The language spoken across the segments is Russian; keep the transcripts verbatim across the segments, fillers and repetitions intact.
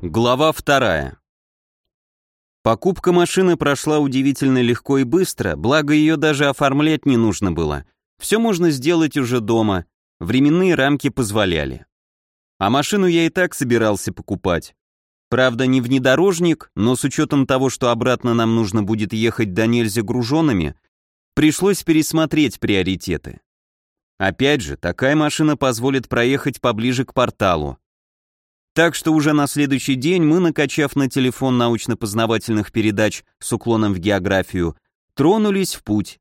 Глава вторая. Покупка машины прошла удивительно легко и быстро, благо ее даже оформлять не нужно было. Все можно сделать уже дома, временные рамки позволяли. А машину я и так собирался покупать. Правда, не внедорожник, но с учетом того, что обратно нам нужно будет ехать до нельзя груженными, пришлось пересмотреть приоритеты. Опять же, такая машина позволит проехать поближе к порталу. Так что уже на следующий день мы, накачав на телефон научно-познавательных передач с уклоном в географию, тронулись в путь.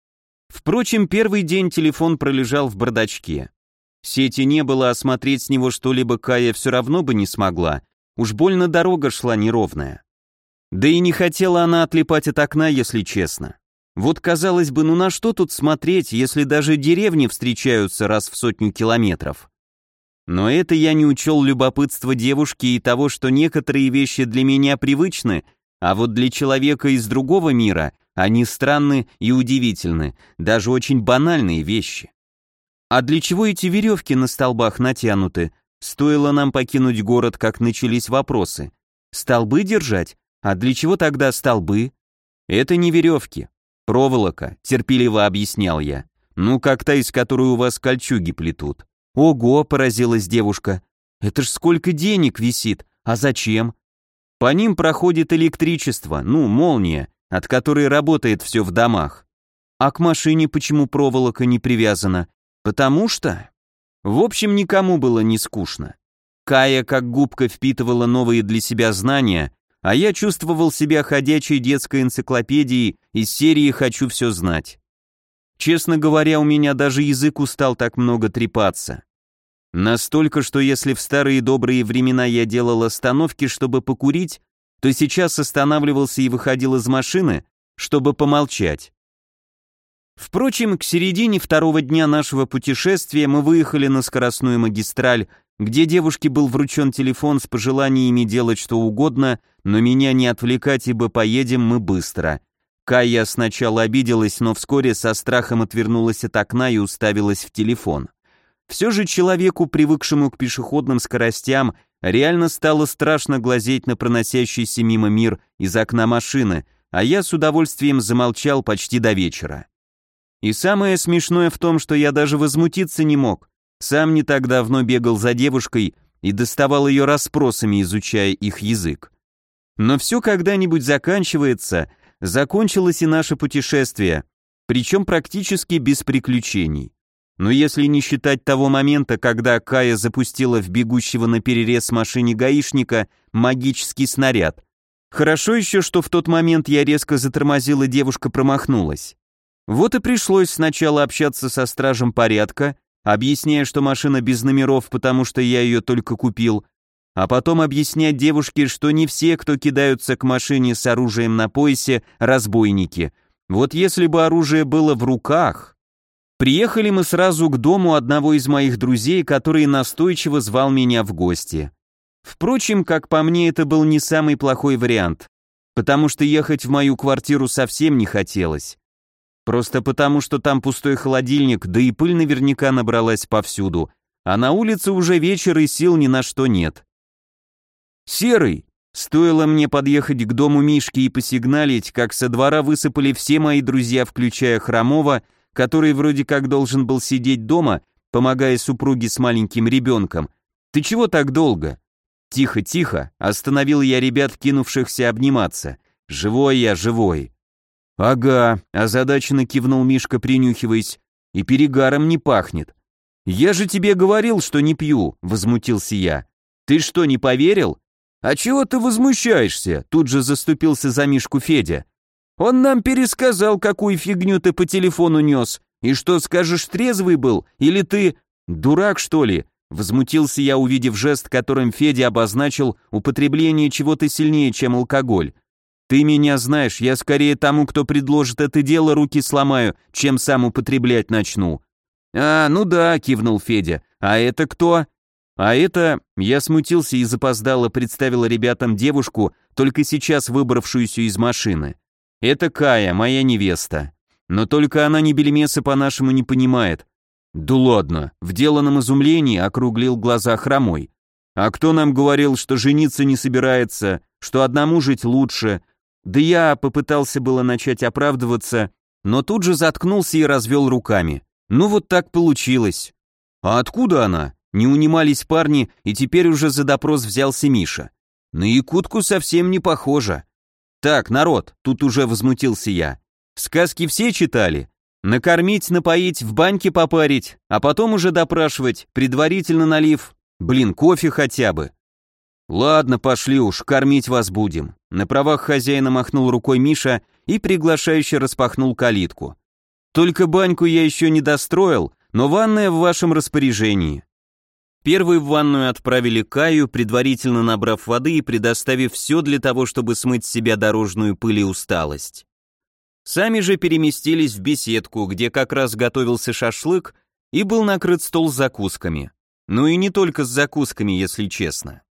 Впрочем, первый день телефон пролежал в бардачке. Сети не было, а смотреть с него что-либо Кая все равно бы не смогла, уж больно дорога шла неровная. Да и не хотела она отлипать от окна, если честно. Вот казалось бы, ну на что тут смотреть, если даже деревни встречаются раз в сотню километров? Но это я не учел любопытства девушки и того, что некоторые вещи для меня привычны, а вот для человека из другого мира они странны и удивительны, даже очень банальные вещи. А для чего эти веревки на столбах натянуты? Стоило нам покинуть город, как начались вопросы. Столбы держать? А для чего тогда столбы? Это не веревки, проволока, терпеливо объяснял я. Ну, как та, из которой у вас кольчуги плетут. «Ого!» — поразилась девушка. «Это ж сколько денег висит! А зачем?» «По ним проходит электричество, ну, молния, от которой работает все в домах. А к машине почему проволока не привязана? Потому что...» В общем, никому было не скучно. Кая как губка впитывала новые для себя знания, а я чувствовал себя ходячей детской энциклопедией из серии «Хочу все знать». Честно говоря, у меня даже язык устал так много трепаться. Настолько, что если в старые добрые времена я делал остановки, чтобы покурить, то сейчас останавливался и выходил из машины, чтобы помолчать. Впрочем, к середине второго дня нашего путешествия мы выехали на скоростную магистраль, где девушке был вручен телефон с пожеланиями делать что угодно, но меня не отвлекать, ибо поедем мы быстро. Кая сначала обиделась, но вскоре со страхом отвернулась от окна и уставилась в телефон. Все же человеку, привыкшему к пешеходным скоростям, реально стало страшно глазеть на проносящийся мимо мир из окна машины, а я с удовольствием замолчал почти до вечера. И самое смешное в том, что я даже возмутиться не мог. Сам не так давно бегал за девушкой и доставал ее расспросами, изучая их язык. Но все когда-нибудь заканчивается. Закончилось и наше путешествие, причем практически без приключений. Но если не считать того момента, когда Кая запустила в бегущего на перерез машине гаишника магический снаряд. Хорошо еще, что в тот момент я резко затормозил, и девушка промахнулась. Вот и пришлось сначала общаться со стражем порядка, объясняя, что машина без номеров, потому что я ее только купил, а потом объяснять девушке, что не все, кто кидаются к машине с оружием на поясе, разбойники. Вот если бы оружие было в руках... Приехали мы сразу к дому одного из моих друзей, который настойчиво звал меня в гости. Впрочем, как по мне, это был не самый плохой вариант, потому что ехать в мою квартиру совсем не хотелось. Просто потому, что там пустой холодильник, да и пыль наверняка набралась повсюду, а на улице уже вечер и сил ни на что нет. «Серый!» Стоило мне подъехать к дому Мишки и посигналить, как со двора высыпали все мои друзья, включая Хромова, который вроде как должен был сидеть дома, помогая супруге с маленьким ребенком. «Ты чего так долго?» «Тихо, тихо!» — остановил я ребят, кинувшихся обниматься. «Живой я, живой!» «Ага», — озадаченно кивнул Мишка, принюхиваясь, — «и перегаром не пахнет». «Я же тебе говорил, что не пью», — возмутился я. «Ты что, не поверил?» «А чего ты возмущаешься?» — тут же заступился за Мишку Федя. «Он нам пересказал, какую фигню ты по телефону нес. И что, скажешь, трезвый был? Или ты... дурак, что ли?» Возмутился я, увидев жест, которым Федя обозначил употребление чего-то сильнее, чем алкоголь. «Ты меня знаешь, я скорее тому, кто предложит это дело, руки сломаю, чем сам употреблять начну». «А, ну да», — кивнул Федя. «А это кто?» «А это...» Я смутился и запоздало представила ребятам девушку, только сейчас выбравшуюся из машины. «Это Кая, моя невеста. Но только она ни белимеса по-нашему не понимает». «Да ладно», — в деланном изумлении округлил глаза Хромой. А кто нам говорил, что жениться не собирается, что одному жить лучше? Да я попытался было начать оправдываться, но тут же заткнулся и развел руками. Ну вот так получилось. А откуда она? Не унимались парни, и теперь уже за допрос взялся Миша. На якутку совсем не похоже. Так, народ, тут уже возмутился я. Сказки все читали? Накормить, напоить, в баньке попарить, а потом уже допрашивать, предварительно налив. Блин, кофе хотя бы. Ладно, пошли уж, кормить вас будем. На правах хозяина махнул рукой Миша и приглашающе распахнул калитку. Только баньку я еще не достроил, но ванная в вашем распоряжении. Первой в ванную отправили Каю, предварительно набрав воды и предоставив все для того, чтобы смыть с себя дорожную пыль и усталость. Сами же переместились в беседку, где как раз готовился шашлык и был накрыт стол с закусками. Ну и не только с закусками, если честно.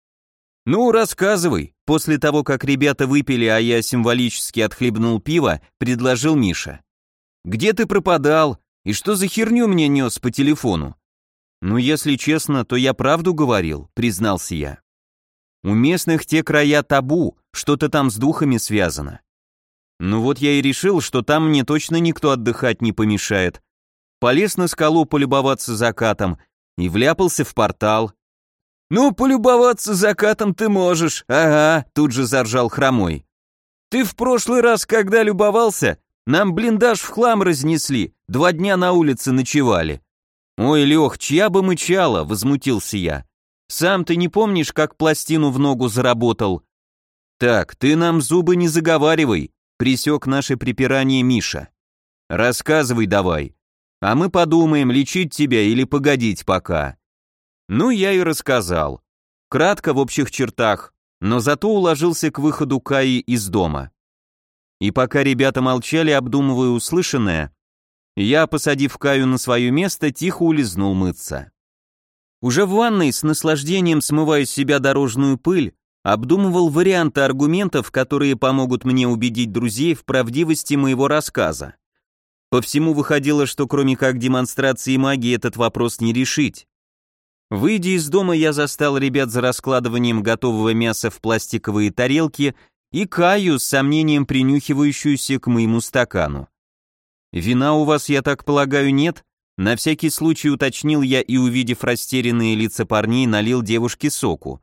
«Ну, рассказывай», после того, как ребята выпили, а я символически отхлебнул пиво, предложил Миша. «Где ты пропадал? И что за херню мне нес по телефону?» «Ну, если честно, то я правду говорил», признался я. «У местных те края табу, что-то там с духами связано. Ну вот я и решил, что там мне точно никто отдыхать не помешает. Полез на скалу полюбоваться закатом и вляпался в портал». «Ну, полюбоваться закатом ты можешь, ага», тут же заржал Хромой. «Ты в прошлый раз, когда любовался, нам блиндаж в хлам разнесли, два дня на улице ночевали». «Ой, Лех, чья бы мычала», возмутился я. «Сам ты не помнишь, как пластину в ногу заработал?» «Так, ты нам зубы не заговаривай», пресек наше припирание Миша. «Рассказывай давай, а мы подумаем, лечить тебя или погодить пока». Ну, я и рассказал. Кратко, в общих чертах, но зато уложился к выходу Каи из дома. И пока ребята молчали, обдумывая услышанное, я, посадив Каю на свое место, тихо улизнул мыться. Уже в ванной, с наслаждением смывая с себя дорожную пыль, обдумывал варианты аргументов, которые помогут мне убедить друзей в правдивости моего рассказа. По всему выходило, что кроме как демонстрации магии этот вопрос не решить. Выйдя из дома, я застал ребят за раскладыванием готового мяса в пластиковые тарелки и Каю с сомнением принюхивающуюся к моему стакану. «Вина у вас, я так полагаю, нет?» На всякий случай уточнил я и, увидев растерянные лица парней, налил девушке соку.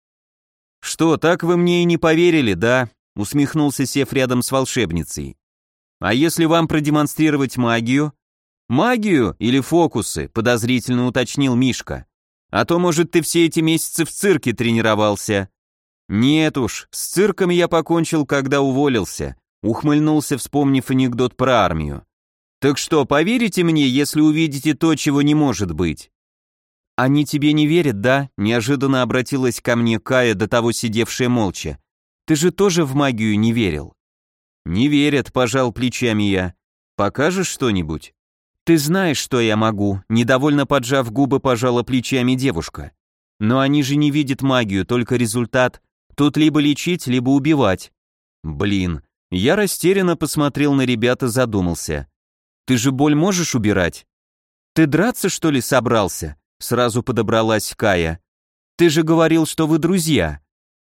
«Что, так вы мне и не поверили, да?» усмехнулся, сев рядом с волшебницей. «А если вам продемонстрировать магию?» «Магию или фокусы?» подозрительно уточнил Мишка. «А то, может, ты все эти месяцы в цирке тренировался?» «Нет уж, с цирком я покончил, когда уволился», ухмыльнулся, вспомнив анекдот про армию. «Так что, поверите мне, если увидите то, чего не может быть?» «Они тебе не верят, да?» неожиданно обратилась ко мне Кая, до того сидевшая молча. «Ты же тоже в магию не верил?» «Не верят», пожал плечами я. «Покажешь что-нибудь?» «Ты знаешь, что я могу», недовольно поджав губы, пожала плечами девушка. «Но они же не видят магию, только результат. Тут либо лечить, либо убивать». «Блин». Я растерянно посмотрел на ребят и задумался. «Ты же боль можешь убирать?» «Ты драться, что ли, собрался?» Сразу подобралась Кая. «Ты же говорил, что вы друзья».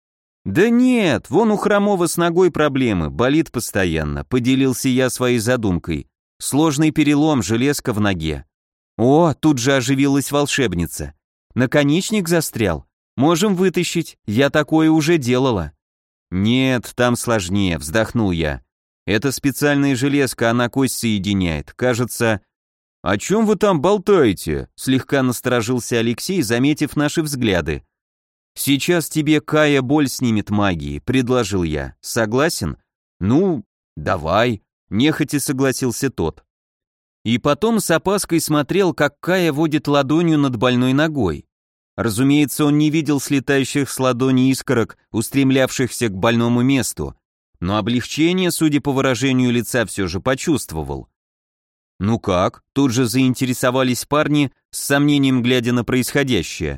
«Да нет, вон у Хромого с ногой проблемы, болит постоянно», поделился я своей задумкой. «Сложный перелом, железка в ноге». «О, тут же оживилась волшебница. Наконечник застрял. Можем вытащить, я такое уже делала». «Нет, там сложнее», вздохнул я. «Это специальная железка, она кость соединяет. Кажется...» «О чем вы там болтаете?» слегка насторожился Алексей, заметив наши взгляды. «Сейчас тебе Кая боль снимет магией», предложил я. «Согласен?» «Ну, давай», нехотя согласился тот. И потом с опаской смотрел, как Кая водит ладонью над больной ногой. Разумеется, он не видел слетающих с ладони искорок, устремлявшихся к больному месту, но облегчение, судя по выражению лица, все же почувствовал. «Ну как?» — тут же заинтересовались парни, с сомнением глядя на происходящее.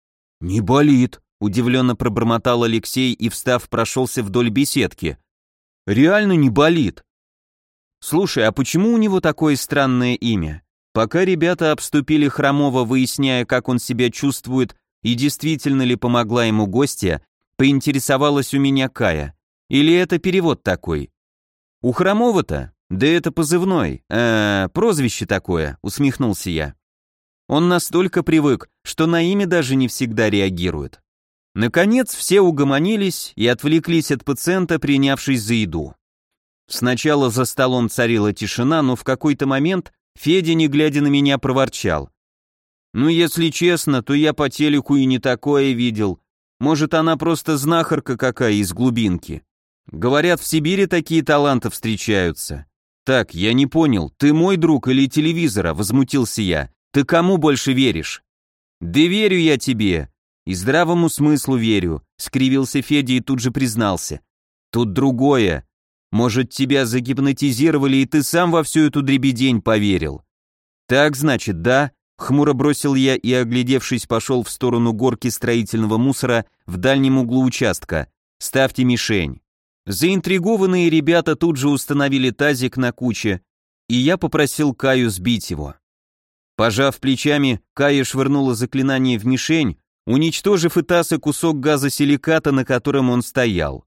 «Не болит», — удивленно пробормотал Алексей и, встав, прошелся вдоль беседки. «Реально не болит». «Слушай, а почему у него такое странное имя?» Пока ребята обступили Хромого, выясняя, как он себя чувствует, и действительно ли помогла ему гостья, поинтересовалась у меня Кая. Или это перевод такой? У Хромова-то? Да это позывной, э, прозвище такое, усмехнулся я. Он настолько привык, что на имя даже не всегда реагирует. Наконец все угомонились и отвлеклись от пациента, принявшись за еду. Сначала за столом царила тишина, но в какой-то момент Федя, не глядя на меня, проворчал. «Ну, если честно, то я по телеку и не такое видел. Может, она просто знахарка какая из глубинки. Говорят, в Сибири такие таланты встречаются». «Так, я не понял, ты мой друг или телевизора?» — возмутился я. «Ты кому больше веришь?» «Да верю я тебе. И здравому смыслу верю», — скривился Федя и тут же признался. «Тут другое. Может, тебя загипнотизировали, и ты сам во всю эту дребедень поверил?» «Так, значит, да?» — хмуро бросил я и, оглядевшись, пошел в сторону горки строительного мусора в дальнем углу участка. «Ставьте мишень». Заинтригованные ребята тут же установили тазик на куче, и я попросил Каю сбить его. Пожав плечами, Кая швырнула заклинание в мишень, уничтожив и таз и кусок газосиликата, на котором он стоял.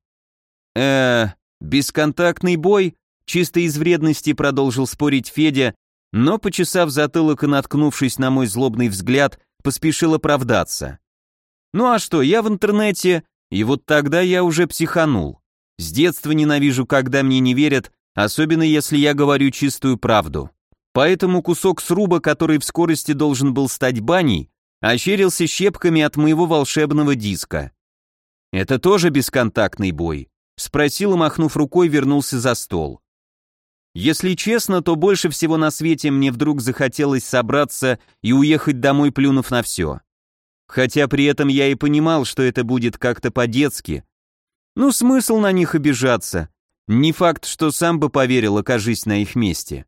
э бесконтактный бой?» Чисто из вредности продолжил спорить Федя, но, почесав затылок и наткнувшись на мой злобный взгляд, поспешил оправдаться. «Ну а что, я в интернете...» И вот тогда я уже психанул. С детства ненавижу, когда мне не верят, особенно если я говорю чистую правду. Поэтому кусок сруба, который в скорости должен был стать баней, ощерился щепками от моего волшебного диска. «Это тоже бесконтактный бой?» — спросил и, махнув рукой, вернулся за стол. Если честно, то больше всего на свете мне вдруг захотелось собраться и уехать домой, плюнув на все. Хотя при этом я и понимал, что это будет как-то по-детски. Ну, смысл на них обижаться. Не факт, что сам бы поверил, окажись на их месте.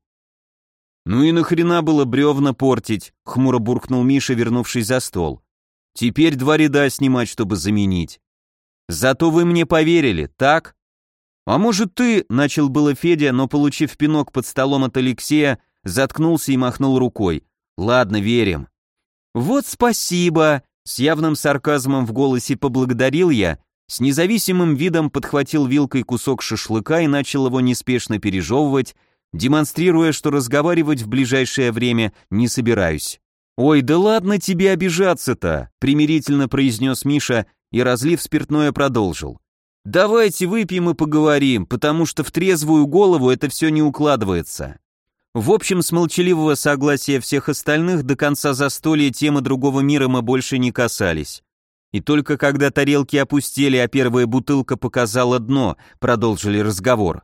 «Ну и нахрена было бревна портить?» — хмуро буркнул Миша, вернувшись за стол. «Теперь два ряда снимать, чтобы заменить. Зато вы мне поверили, так?» «А может ты?» — начал было Федя, но, получив пинок под столом от Алексея, заткнулся и махнул рукой. «Ладно, верим». «Вот спасибо!» — с явным сарказмом в голосе поблагодарил я, с независимым видом подхватил вилкой кусок шашлыка и начал его неспешно пережевывать, демонстрируя, что разговаривать в ближайшее время не собираюсь. «Ой, да ладно тебе обижаться-то!» — примирительно произнес Миша и, разлив спиртное, продолжил. «Давайте выпьем и поговорим, потому что в трезвую голову это все не укладывается». В общем, с молчаливого согласия всех остальных до конца застолья темы другого мира мы больше не касались. И только когда тарелки опустели, а первая бутылка показала дно, продолжили разговор.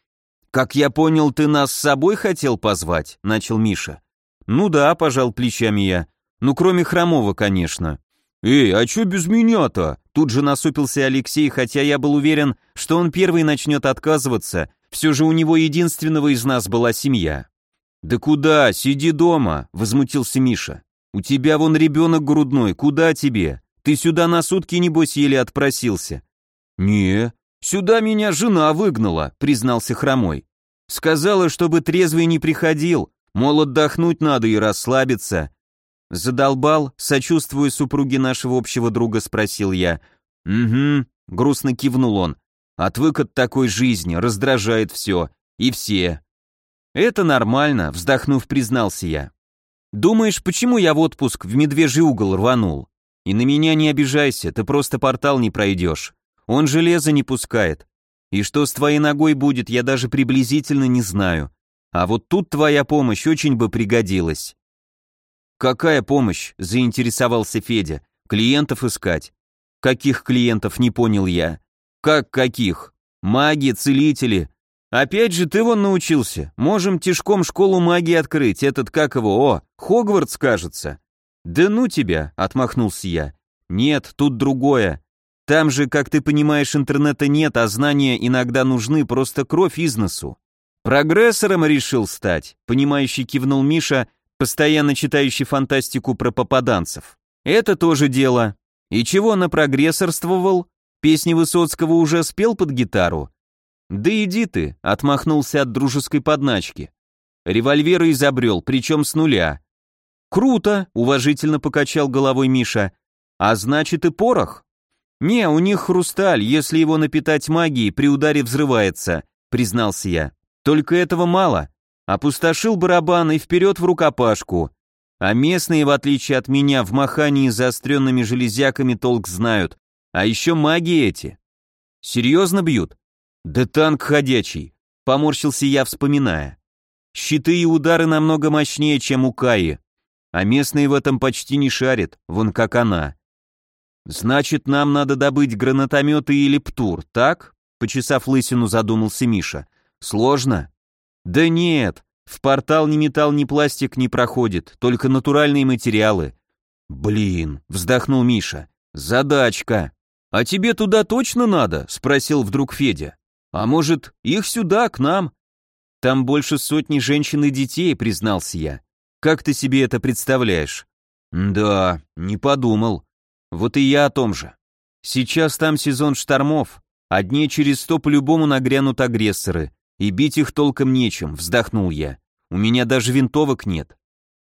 «Как я понял, ты нас с собой хотел позвать?» — начал Миша. «Ну да», — пожал плечами я. «Ну, кроме Хромова, конечно». «Эй, а чё без меня-то?» Тут же насупился Алексей, хотя я был уверен, что он первый начнет отказываться, все же у него единственного из нас была семья. «Да куда? Сиди дома», — возмутился Миша. «У тебя вон ребенок грудной, куда тебе? Ты сюда на сутки, небось, еле отпросился». «Не, сюда меня жена выгнала», — признался Хромой. «Сказала, чтобы трезвый не приходил, мол, отдохнуть надо и расслабиться». «Задолбал?» — сочувствуя супруге нашего общего друга, спросил я. «Угу», — грустно кивнул он. «Отвык от такой жизни, раздражает все. И все». «Это нормально», — вздохнув, признался я. «Думаешь, почему я в отпуск в медвежий угол рванул? И на меня не обижайся, ты просто портал не пройдешь. Он железо не пускает. И что с твоей ногой будет, я даже приблизительно не знаю. А вот тут твоя помощь очень бы пригодилась». «Какая помощь?» — заинтересовался Федя. «Клиентов искать». «Каких клиентов?» — не понял я. «Как каких? Маги, целители. Опять же ты вон научился. Можем тишком школу магии открыть. Этот как его? О, Хогвартс, кажется». «Да ну тебя!» — отмахнулся я. «Нет, тут другое. Там же, как ты понимаешь, интернета нет, а знания иногда нужны, просто кровь из носу». «Прогрессором решил стать», — понимающий кивнул Миша, постоянно читающий фантастику про попаданцев. «Это тоже дело. И чего напрогрессорствовал? Песни Высоцкого уже спел под гитару?» «Да иди ты», — отмахнулся от дружеской подначки. «Револьверы изобрел, причем с нуля». «Круто», — уважительно покачал головой Миша. А значит и порох? Не, у них хрусталь, если его напитать магией, при ударе взрывается, признался я. Только этого мало. Опустошил барабан и вперед в рукопашку. А местные, в отличие от меня, в махании заостренными железяками толк знают. А еще маги эти. Серьезно бьют? Да танк ходячий, поморщился я, вспоминая. Щиты и удары намного мощнее, чем у Каи. А местные в этом почти не шарят, вон как она. Значит, нам надо добыть гранатометы или птур, так? Почесав лысину, задумался Миша. Сложно? Да нет, в портал ни металл, ни пластик не проходит, только натуральные материалы. Блин, вздохнул Миша. Задачка. А тебе туда точно надо? Спросил вдруг Федя. А может, их сюда, к нам? Там больше сотни женщин и детей, признался я. Как ты себе это представляешь? Да, не подумал. Вот и я о том же. Сейчас там сезон штормов, а дней через сто по-любому нагрянут агрессоры, и бить их толком нечем, вздохнул я. У меня даже винтовок нет.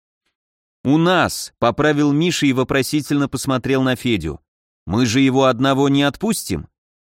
У нас, поправил Миша и вопросительно посмотрел на Федю. Мы же его одного не отпустим?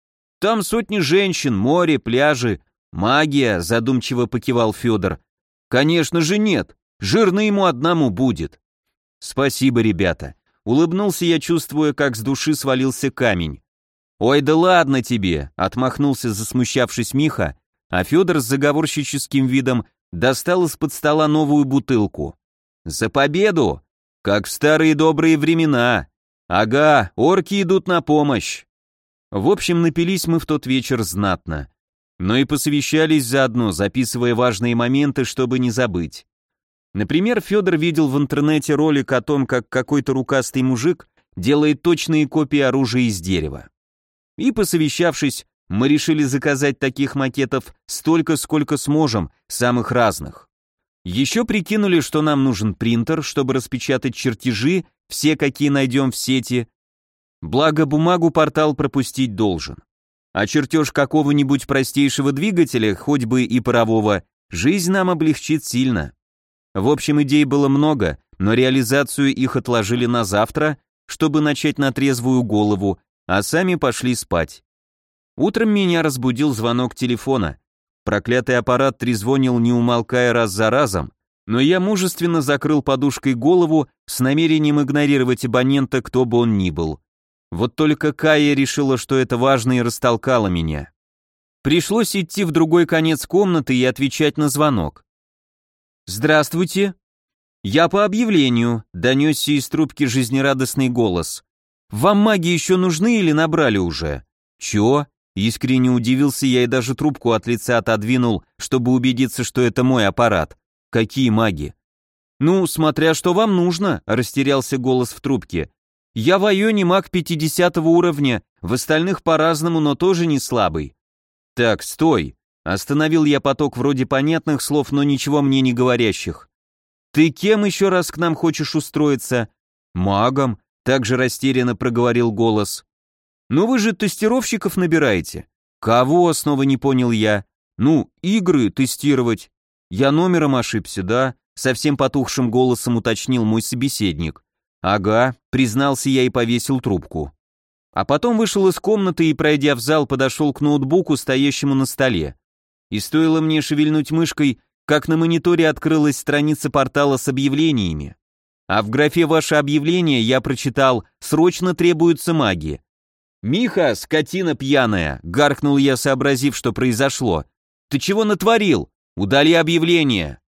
Там сотни женщин, море, пляжи, магия, задумчиво покивал Федор. Конечно же нет, жирно ему одному будет. Спасибо, ребята. Улыбнулся я, чувствуя, как с души свалился камень. «Ой, да ладно тебе!» — отмахнулся, засмущавшись Миха, а Федор с заговорщическим видом достал из-под стола новую бутылку. «За победу! Как в старые добрые времена! Ага, орки идут на помощь!» В общем, напились мы в тот вечер знатно. Но и посовещались заодно, записывая важные моменты, чтобы не забыть. Например, Федор видел в интернете ролик о том, как какой-то рукастый мужик делает точные копии оружия из дерева. И посовещавшись, мы решили заказать таких макетов столько, сколько сможем, самых разных. Еще прикинули, что нам нужен принтер, чтобы распечатать чертежи, все, какие найдем в сети. Благо, бумагу портал пропустить должен. А чертеж какого-нибудь простейшего двигателя, хоть бы и парового, жизнь нам облегчит сильно. В общем, идей было много, но реализацию их отложили на завтра, чтобы начать на трезвую голову, а сами пошли спать. Утром меня разбудил звонок телефона. Проклятый аппарат трезвонил, не умолкая раз за разом, но я мужественно закрыл подушкой голову с намерением игнорировать абонента, кто бы он ни был. Вот только Кая решила, что это важно, и растолкала меня. Пришлось идти в другой конец комнаты и отвечать на звонок. «Здравствуйте». «Я по объявлению», — донесся из трубки жизнерадостный голос. «Вам маги еще нужны или набрали уже?» «Чё?» — искренне удивился я и даже трубку от лица отодвинул, чтобы убедиться, что это мой аппарат. «Какие маги?» «Ну, смотря что вам нужно», — растерялся голос в трубке. «Я в Айоне маг пятидесятого уровня, в остальных по-разному, но тоже не слабый». «Так, стой», — остановил я поток вроде понятных слов, но ничего мне не говорящих. «Ты кем еще раз к нам хочешь устроиться?» «Магом», — также растерянно проговорил голос. «Ну вы же тестировщиков набираете». «Кого?» — снова не понял я. «Ну, игры тестировать». «Я номером ошибся, да?» — совсем потухшим голосом уточнил мой собеседник. «Ага», — признался я и повесил трубку. А потом вышел из комнаты и, пройдя в зал, подошел к ноутбуку, стоящему на столе. И стоило мне шевельнуть мышкой, как на мониторе открылась страница портала с объявлениями. А в графе «Ваше объявление» я прочитал «Срочно требуются маги». «Миха, скотина пьяная!» — гаркнул я, сообразив, что произошло. «Ты чего натворил? Удали объявление!»